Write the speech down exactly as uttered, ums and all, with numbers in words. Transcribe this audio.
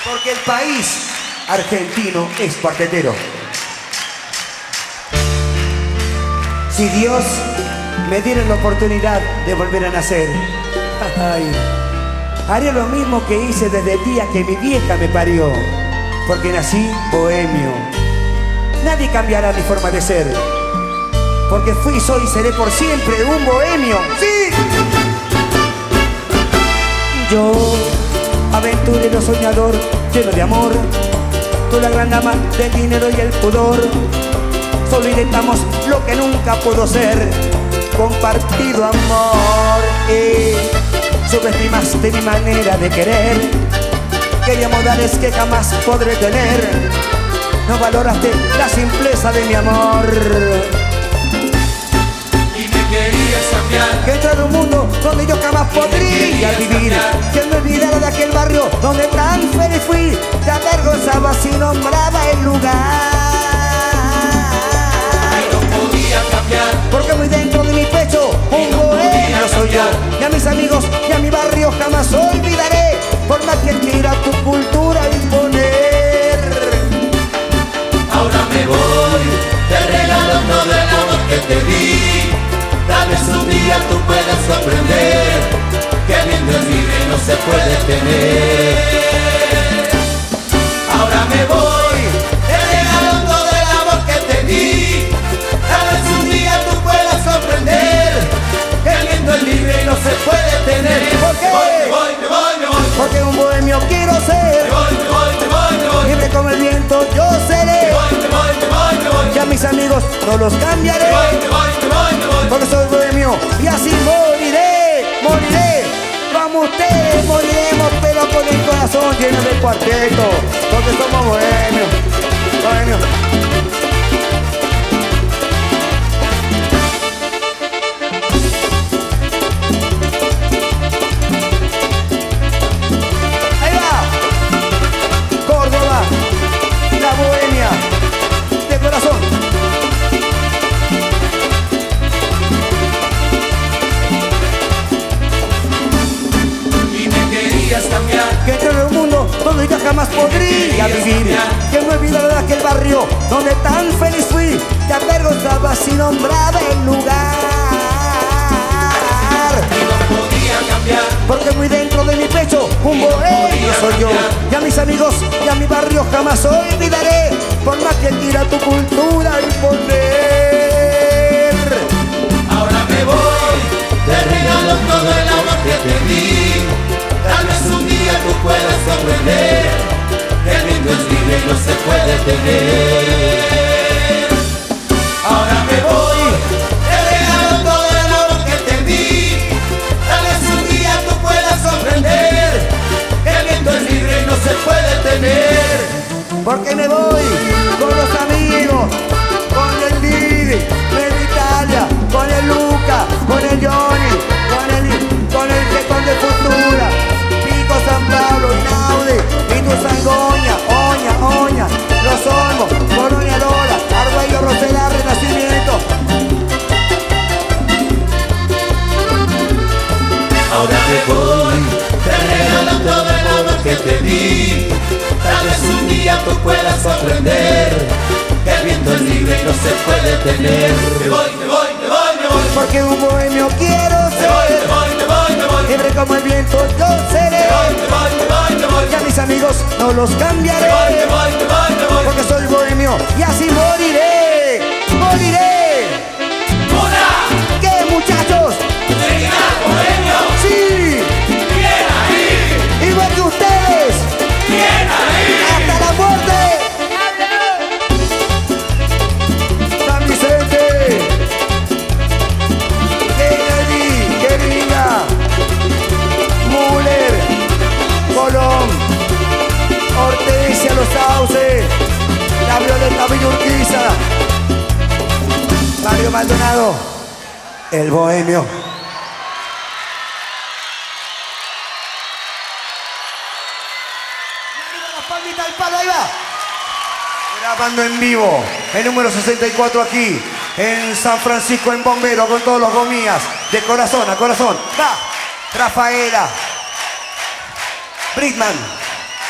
Porque el país argentino es cuartetero. Si Dios me diera la oportunidad de volver a nacer, ay, haría lo mismo que hice desde el día que mi vieja me parió. Porque nací bohemio. Nadie cambiará mi forma de ser. Porque fui, soy y seré por siempre un bohemio. ¡Sí! Yo, aventurero soñador, lleno de amor, tú la gran dama del dinero y el pudor. Solo intentamos lo que nunca pudo ser, compartido amor. Y subestimaste mi manera de querer. Quería modales que jamás podré tener. No valoraste la simpleza de mi amor. Y me querías cambiar. Que entrar a un mundo donde yo jamás podría vivir. Que me olvidara de aquel barrio donde tan feliz fui. Te avergonzaba si nombraba el lugar. Y no podía cambiar. Porque muy dentro de mi pecho un no bohemio soy yo. Y a mis amigos y a mi barrio jamás olvidaré. Por más que quiera tu cultura imponer. Ahora me voy, te regalo todo el amor que te di. Tal vez un día tú puedas comprender que viendo es libre no se puede tener. Ahora me voy, te regalo todo el amor que te di. Tal vez un día tú puedas comprender que viendo es libre no se puede tener. ¿Por qué? Me voy, me voy, me voy, me voy. Porque un bohemio quiero ser. Me voy, me voy, me voy, me voy. Libre como el viento yo seré. Me voy, me voy, me voy, me voy. Y a mis amigos no los cambiaré. Me voy, me voy, me voy, me voy. Porque soy bohemio y así moriré, moriré. Como ustedes moriremos, pero con el corazón lleno de cuarteto. Porque somos bohemios, bohemios. Ahí va, Córdoba, la bohemia, de corazón. Cambiar. Que entre en un mundo donde yo jamás podría vivir. Que me olvidara de aquel barrio donde tan feliz fui. Te avergonzaba si nombraba el lugar. Y no podía cambiar. Porque muy dentro de mi pecho un bohemio soy yo. Y a mis amigos y a mi barrio jamás olvidaré. Por más que quiera tu cultura imponer. Ahora me voy, te regalo todo el amor que te di. Tal vez un día tú puedas comprender que el mundo es libre y no se puede tener. Ahora me voy, te regalo todo el amor que te di. Tal vez un día tú puedas comprender que el mundo es libre y no se puede tener. Porque me voy con los amigos, con el Didi, con Italia, con el Luca, con el Johnny, con el, con el Getón de Futura, Pico San Pablo, Inaudi, Vito Sangoña, Oña, Oña, Los Olmos, Colonia Lola, Arguello, Rosela, Renacimiento. Ahora me voy, te regalo todo el amor que te di. Tal vez un día tú puedas comprender que el viento es libre y no se puede tener. Me voy, me voy, me voy, me voy. Porque un bohemio quiero Me voy, ser. me voy, me voy, me voy. Libre como el viento yo seré. Me voy, me voy, me voy, me voy. Y a mis amigos no los cambiaré. Me voy, me voy, me voy, me voy. Porque soy bohemio y así moriré, moriré. ¡Hola! ¿Qué, muchachos? ¡Seguirá, bohemio! Sí, ¡Bien ahí! igual que ustedes, ¡Bien ahí! hasta la muerte. San Vicente, Kennedy, Querida, Müller, Colón, Hortensia, Los Sauces, la Violeta Villa Urquiza, Mario Maldonado, el bohemio. Palmita al palo, ahí va. Grabando en vivo, el número sesenta y cuatro aquí, en San Francisco, en Bombero, con todos los gomías, de corazón a corazón. Va, Rafaela, Britman.